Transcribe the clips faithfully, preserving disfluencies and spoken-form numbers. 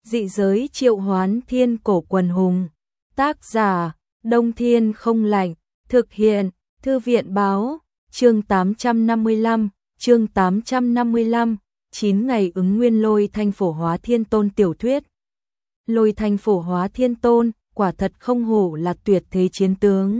Dị giới triệu hoán thiên cổ quần hùng. Tác giả, Đông Thiên không lạnh. Thực hiện, Thư viện báo. Chương tám trăm năm mươi lăm, chương tám trăm năm mươi lăm, chín ngày ứng nguyên lôi thanh phổ hóa thiên tôn tiểu thuyết. Lôi thanh phổ hóa thiên tôn, quả thật không hổ là tuyệt thế chiến tướng.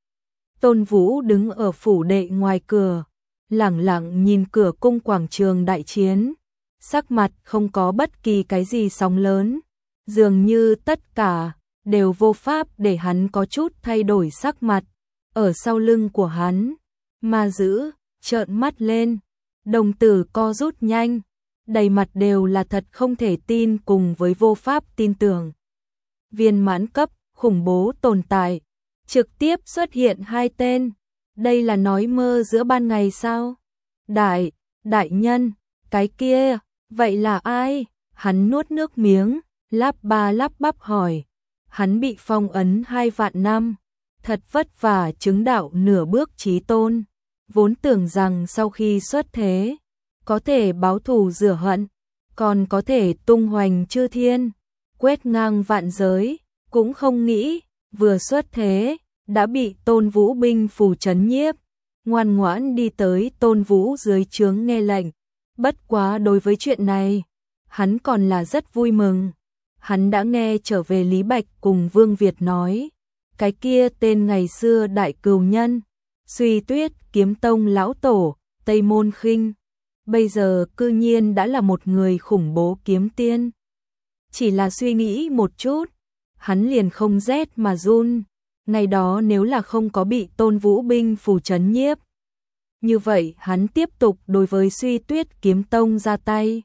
Tôn Vũ đứng ở phủ đệ ngoài cửa, lẳng lặng nhìn cửa cung quảng trường đại chiến, sắc mặt không có bất kỳ cái gì sóng lớn, dường như tất cả đều vô pháp để hắn có chút thay đổi sắc mặt. Ở sau lưng của hắn, ma dữ trợn mắt lên, đồng tử co rút nhanh, đầy mặt đều là thật không thể tin cùng với vô pháp tin tưởng. Viên mãn cấp, khủng bố tồn tại, trực tiếp xuất hiện hai tên, đây là nói mơ giữa ban ngày sao? Đại, đại nhân, cái kia, vậy là ai? Hắn nuốt nước miếng, lắp ba lắp bắp hỏi. Hắn bị phong ấn hai vạn năm, thật vất vả chứng đạo nửa bước chí tôn, vốn tưởng rằng sau khi xuất thế, có thể báo thù rửa hận, còn có thể tung hoành chư thiên, quét ngang vạn giới, cũng không nghĩ, vừa xuất thế, đã bị Tôn Vũ binh phù trấn nhiếp, ngoan ngoãn đi tới Tôn Vũ dưới trướng nghe lệnh. Bất quá đối với chuyện này, hắn còn là rất vui mừng. Hắn đã nghe trở về Lý Bạch cùng Vương Việt nói, cái kia tên ngày xưa đại cừu nhân, Suy Tuyết kiếm tông lão tổ, Tây Môn Khinh, bây giờ cư nhiên đã là một người khủng bố kiếm tiên. Chỉ là suy nghĩ một chút, hắn liền không rét mà run, ngày đó nếu là không có bị Tôn Vũ binh phù trấn nhiếp, như vậy hắn tiếp tục đối với Suy Tuyết kiếm tông ra tay.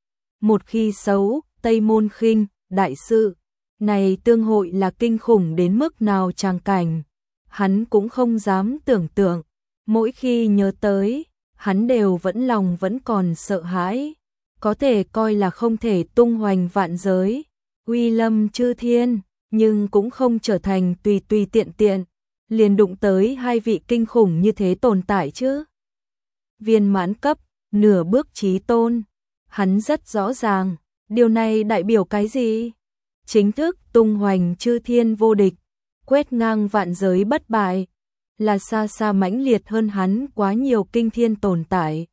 Một khi xấu, Tây Môn Khinh, đại sự này tương hội là kinh khủng đến mức nào tràng cảnh, hắn cũng không dám tưởng tượng, mỗi khi nhớ tới, hắn đều vẫn lòng vẫn còn sợ hãi, có thể coi là không thể tung hoành vạn giới, uy lâm chư thiên, nhưng cũng không trở thành tùy tùy tiện tiện, liền đụng tới hai vị kinh khủng như thế tồn tại chứ. Viên mãn cấp, nửa bước chí tôn, hắn rất rõ ràng, điều này đại biểu cái gì? Chính thức tung hoành chư thiên vô địch, quét ngang vạn giới bất bại, là xa xa mãnh liệt hơn hắn quá nhiều kinh thiên tồn tại.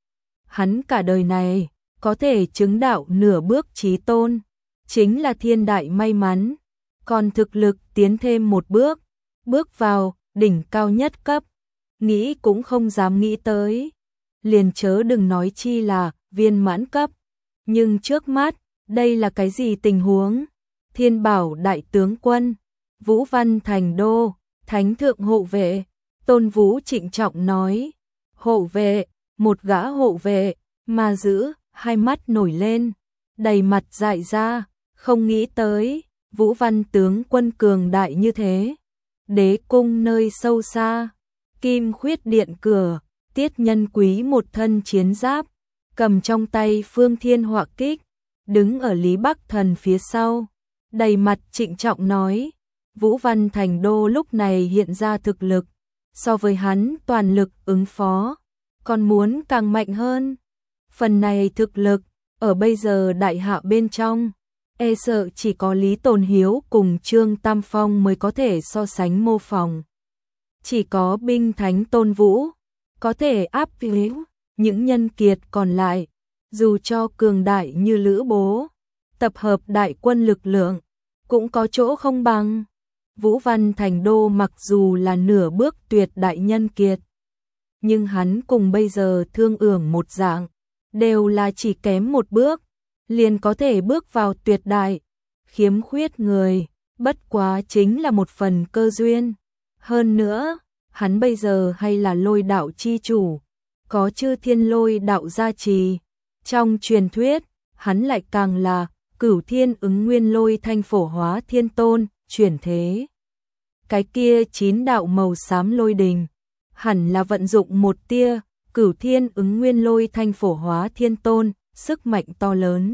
Hắn cả đời này, có thể chứng đạo nửa bước chí tôn, chính là thiên đại may mắn, còn thực lực tiến thêm một bước, bước vào đỉnh cao nhất cấp, nghĩ cũng không dám nghĩ tới, liền chớ đừng nói chi là viên mãn cấp. Nhưng trước mắt, đây là cái gì tình huống? Thiên Bảo đại tướng quân, Vũ Văn Thành Đô, Thánh thượng hộ vệ, Tôn Vũ trịnh trọng nói. Hộ vệ, một gã hộ vệ, mà giữ, hai mắt nổi lên, đầy mặt dại ra, không nghĩ tới, Vũ Văn tướng quân cường đại như thế. Đế cung nơi sâu xa, Kim Khuyết điện cửa, Tiết Nhân Quý một thân chiến giáp, cầm trong tay Phương Thiên Họa kích, đứng ở Lý Bắc Thần phía sau, đầy mặt trịnh trọng nói. Vũ Văn Thành Đô lúc này hiện ra thực lực, so với hắn toàn lực ứng phó, còn muốn càng mạnh hơn. Phần này thực lực, ở bây giờ đại hạ bên trong, e sợ chỉ có Lý Tồn Hiếu cùng Trương Tam Phong mới có thể so sánh mô phỏng. Chỉ có binh thánh Tôn Vũ, có thể áp hiếu những nhân kiệt còn lại, dù cho cường đại như Lữ Bố, tập hợp đại quân lực lượng, cũng có chỗ không bằng. Vũ Văn Thành Đô mặc dù là nửa bước tuyệt đại nhân kiệt, nhưng hắn cùng bây giờ Thương Ưởng một dạng, đều là chỉ kém một bước, liền có thể bước vào tuyệt đại, khiếm khuyết người, bất quá chính là một phần cơ duyên. Hơn nữa, hắn bây giờ hay là lôi đạo chi chủ, có chư thiên lôi đạo gia trì, trong truyền thuyết, hắn lại càng là cửu thiên ứng nguyên lôi thanh phổ hóa thiên tôn, chuyển thế. Cái kia chín đạo màu xám lôi đình, hẳn là vận dụng một tia, cửu thiên ứng nguyên lôi thanh phổ hóa thiên tôn, sức mạnh to lớn.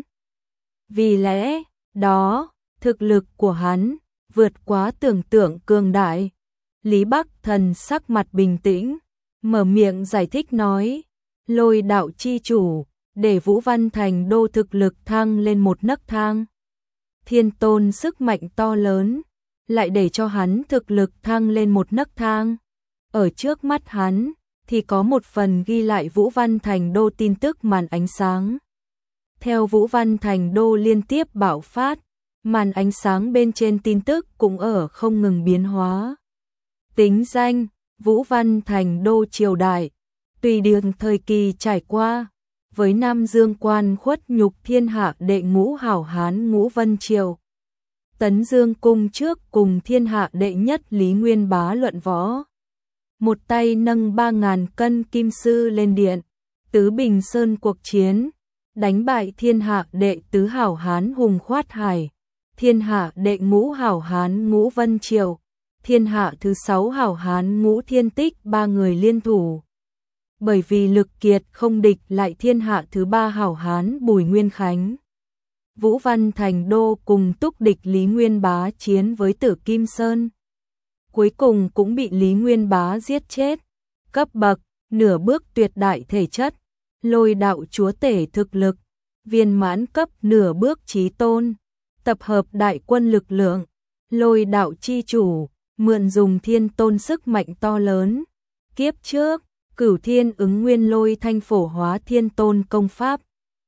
Vì lẽ đó, thực lực của hắn, vượt quá tưởng tượng cường đại. Lý Bắc Thần sắc mặt bình tĩnh, mở miệng giải thích nói, lôi đạo chi chủ, để Vũ Văn Thành Đô thực lực thăng lên một nấc thang. thiên tôn sức mạnh to lớn, lại để cho hắn thực lực thăng lên một nấc thang. Ở trước mắt hắn, thì có một phần ghi lại Vũ Văn Thành Đô tin tức màn ánh sáng. Theo Vũ Văn Thành Đô liên tiếp bạo phát, màn ánh sáng bên trên tin tức cũng ở không ngừng biến hóa. Tính danh, Vũ Văn Thành Đô triều đại, tùy đường thời kỳ trải qua, với Nam Dương quan khuất nhục thiên hạ đệ ngũ hảo hán Ngũ Vân Triều. Tấn Dương cung trước cùng thiên hạ đệ nhất Lý Nguyên Bá luận võ. Một tay nâng ba ngàn cân kim sư lên điện, Tứ Bình Sơn cuộc chiến, đánh bại thiên hạ đệ tứ hảo hán Hùng Khoát Hải, thiên hạ đệ ngũ hảo hán Ngũ Vân Triều, thiên hạ thứ sáu hảo hán Ngũ Thiên Tích ba người liên thủ. Bởi vì lực kiệt không địch lại thiên hạ thứ ba hảo hán Bùi Nguyên Khánh. Vũ Văn Thành Đô cùng túc địch Lý Nguyên Bá chiến với Tử Kim Sơn. Cuối cùng cũng bị Lý Nguyên Bá giết chết. Cấp bậc, nửa bước tuyệt đại thể chất, Lôi đạo chúa tể thực lực, viên mãn cấp nửa bước chí tôn, tập hợp đại quân lực lượng, Lôi đạo chi chủ, mượn dùng thiên tôn sức mạnh to lớn. Kiếp trước, Cửu Thiên ứng nguyên lôi thanh phổ hóa thiên tôn công pháp.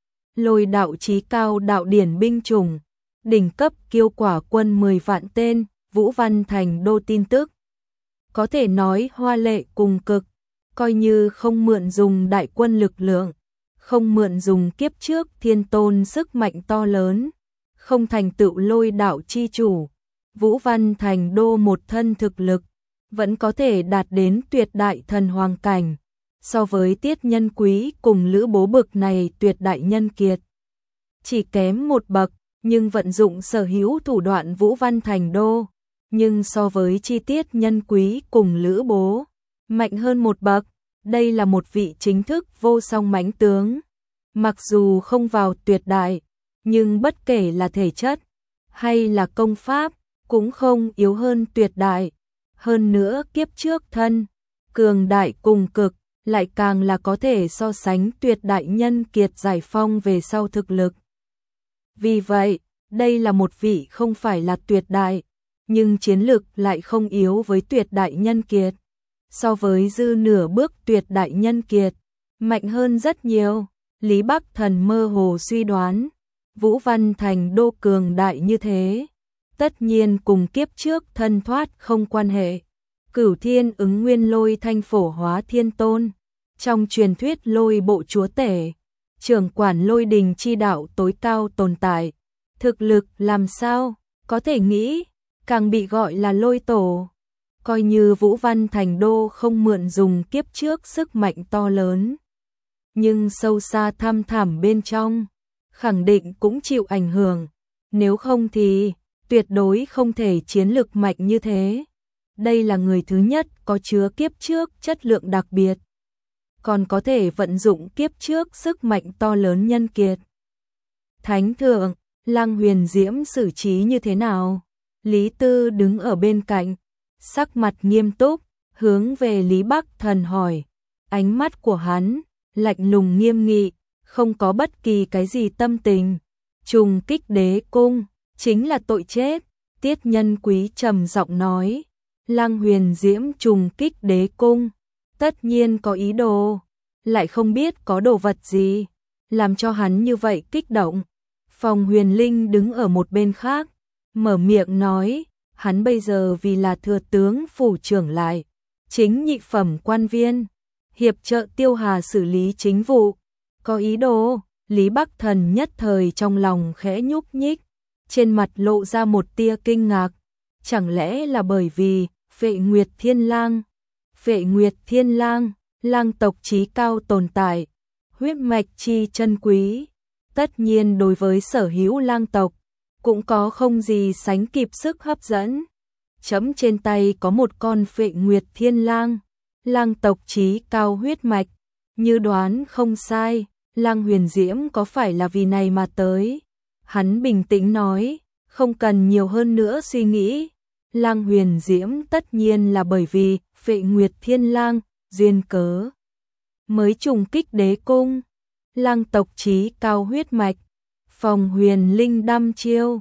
Lôi đạo chí cao đạo điển binh chủng, đỉnh cấp kiêu quả quân mười vạn tên, Vũ Văn Thành Đô tin tức. Có thể nói hoa lệ cùng cực, coi như không mượn dùng đại quân lực lượng, không mượn dùng kiếp trước thiên tôn sức mạnh to lớn, không thành tựu lôi đạo chi chủ, Vũ Văn Thành Đô một thân thực lực, vẫn có thể đạt đến tuyệt đại thần hoàng cảnh. So với Tiết Nhân Quý cùng Lữ Bố bực này tuyệt đại nhân kiệt, chỉ kém một bậc, nhưng vận dụng sở hữu thủ đoạn Vũ Văn Thành Đô, nhưng so với chi Tiết Nhân Quý cùng Lữ Bố, mạnh hơn một bậc. Đây là một vị chính thức vô song mãnh tướng. Mặc dù không vào tuyệt đại, nhưng bất kể là thể chất hay là công pháp, cũng không yếu hơn tuyệt đại. Hơn nữa kiếp trước thân, cường đại cùng cực, lại càng là có thể so sánh tuyệt đại nhân kiệt giải phong về sau thực lực. Vì vậy, đây là một vị không phải là tuyệt đại, nhưng chiến lực lại không yếu với tuyệt đại nhân kiệt. So với dư nửa bước tuyệt đại nhân kiệt, mạnh hơn rất nhiều. Lý Bắc Thần mơ hồ suy đoán, Vũ Văn Thành Đô cường đại như thế, tất nhiên cùng kiếp trước thân thoát không quan hệ. Cửu Thiên ứng nguyên lôi thanh phổ hóa thiên tôn, trong truyền thuyết lôi bộ chúa tể, trưởng quản lôi đình chi đạo tối cao tồn tại, thực lực làm sao, có thể nghĩ, càng bị gọi là lôi tổ. Coi như Vũ Văn Thành Đô không mượn dùng kiếp trước sức mạnh to lớn, nhưng sâu xa thăm thẳm bên trong, khẳng định cũng chịu ảnh hưởng, nếu không thì tuyệt đối không thể chiến lực mạnh như thế. Đây là người thứ nhất có chứa kiếp trước chất lượng đặc biệt, còn có thể vận dụng kiếp trước sức mạnh to lớn nhân kiệt. Thánh thượng, Lăng Huyền Diễm xử trí như thế nào? Lý Tư đứng ở bên cạnh, sắc mặt nghiêm túc, hướng về Lý Bắc Thần hỏi. Ánh mắt của hắn lạnh lùng nghiêm nghị, không có bất kỳ cái gì tâm tình. Trùng kích đế cung, chính là tội chết. Tiết Nhân Quý trầm giọng nói. Lăng Huyền Diễm trùng kích đế cung, tất nhiên có ý đồ, lại không biết có đồ vật gì, làm cho hắn như vậy kích động. Phòng Huyền Linh đứng ở một bên khác, mở miệng nói, hắn bây giờ vì là thừa tướng phủ trưởng lại, chính nhị phẩm quan viên, hiệp trợ Tiêu Hà xử lý chính vụ, có ý đồ. Lý Bắc Thần nhất thời trong lòng khẽ nhúc nhích, trên mặt lộ ra một tia kinh ngạc, chẳng lẽ là bởi vì Phệ Nguyệt Thiên Lang, Phệ Nguyệt Thiên Lang, lang tộc chí cao tồn tại, huyết mạch chi chân quý, tất nhiên đối với sở hữu lang tộc cũng có không gì sánh kịp sức hấp dẫn. Chấm trên tay có một con Phệ Nguyệt Thiên Lang, lang tộc chí cao huyết mạch, như đoán không sai, Lăng Huyền Diễm có phải là vì này mà tới? Hắn bình tĩnh nói, không cần nhiều hơn nữa suy nghĩ. Lăng Huyền Diễm tất nhiên là bởi vì Phệ Nguyệt Thiên Lang duyên cớ mới trùng kích đế cung. Lang tộc chí cao huyết mạch, Phòng Huyền Linh đăm chiêu,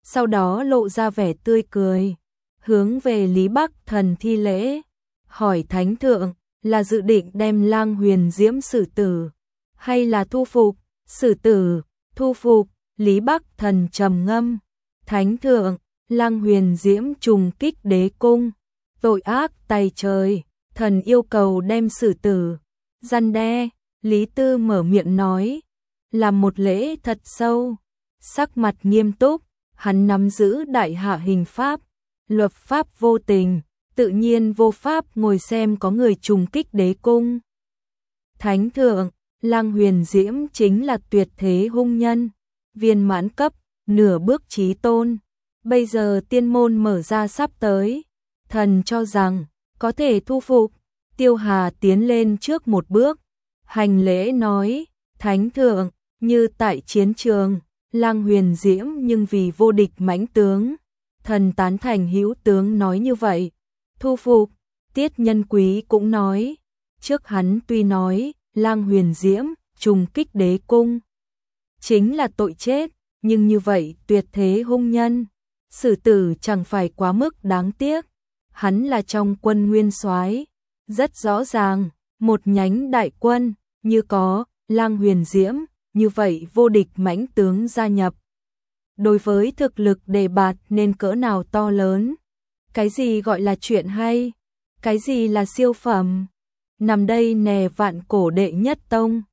sau đó lộ ra vẻ tươi cười, hướng về Lý Bắc Thần thi lễ, hỏi Thánh Thượng, là dự định đem Lang Huyền Diễm xử tử, hay là thu phục? Xử tử, thu phục. Lý Bắc Thần trầm ngâm, Thánh Thượng, Lang Huyền Diễm trùng kích đế cung, tội ác tày trời, thần yêu cầu đem xử tử. Răn đe, Lý Tư mở miệng nói, làm một lễ thật sâu, sắc mặt nghiêm túc, hắn nắm giữ đại hạ hình pháp, luật pháp vô tình, tự nhiên vô pháp ngồi xem có người trùng kích đế cung. Thánh Thượng, Lang Huyền Diễm chính là tuyệt thế hung nhân, viên mãn cấp, nửa bước chí tôn. Bây giờ tiên môn mở ra sắp tới, thần cho rằng có thể thu phục. Tiêu Hà tiến lên trước một bước, hành lễ nói, Thánh Thượng, như tại chiến trường, Lang Huyền Diễm nhưng vì vô địch mãnh tướng, thần tán thành hữu tướng nói như vậy. Thu phục, Tiết Nhân Quý cũng nói, trước hắn tuy nói, Lang Huyền Diễm trùng kích đế cung chính là tội chết, nhưng như vậy tuyệt thế hung nhân, xử tử chẳng phải quá mức đáng tiếc. Hắn là trong quân nguyên soái, rất rõ ràng, một nhánh đại quân, như có Lang Huyền Diễm, như vậy vô địch mãnh tướng gia nhập. Đối với thực lực đề bạt nên cỡ nào to lớn. Cái gì gọi là chuyện hay? Cái gì là siêu phẩm? Nằm đây nè vạn cổ đệ nhất tông,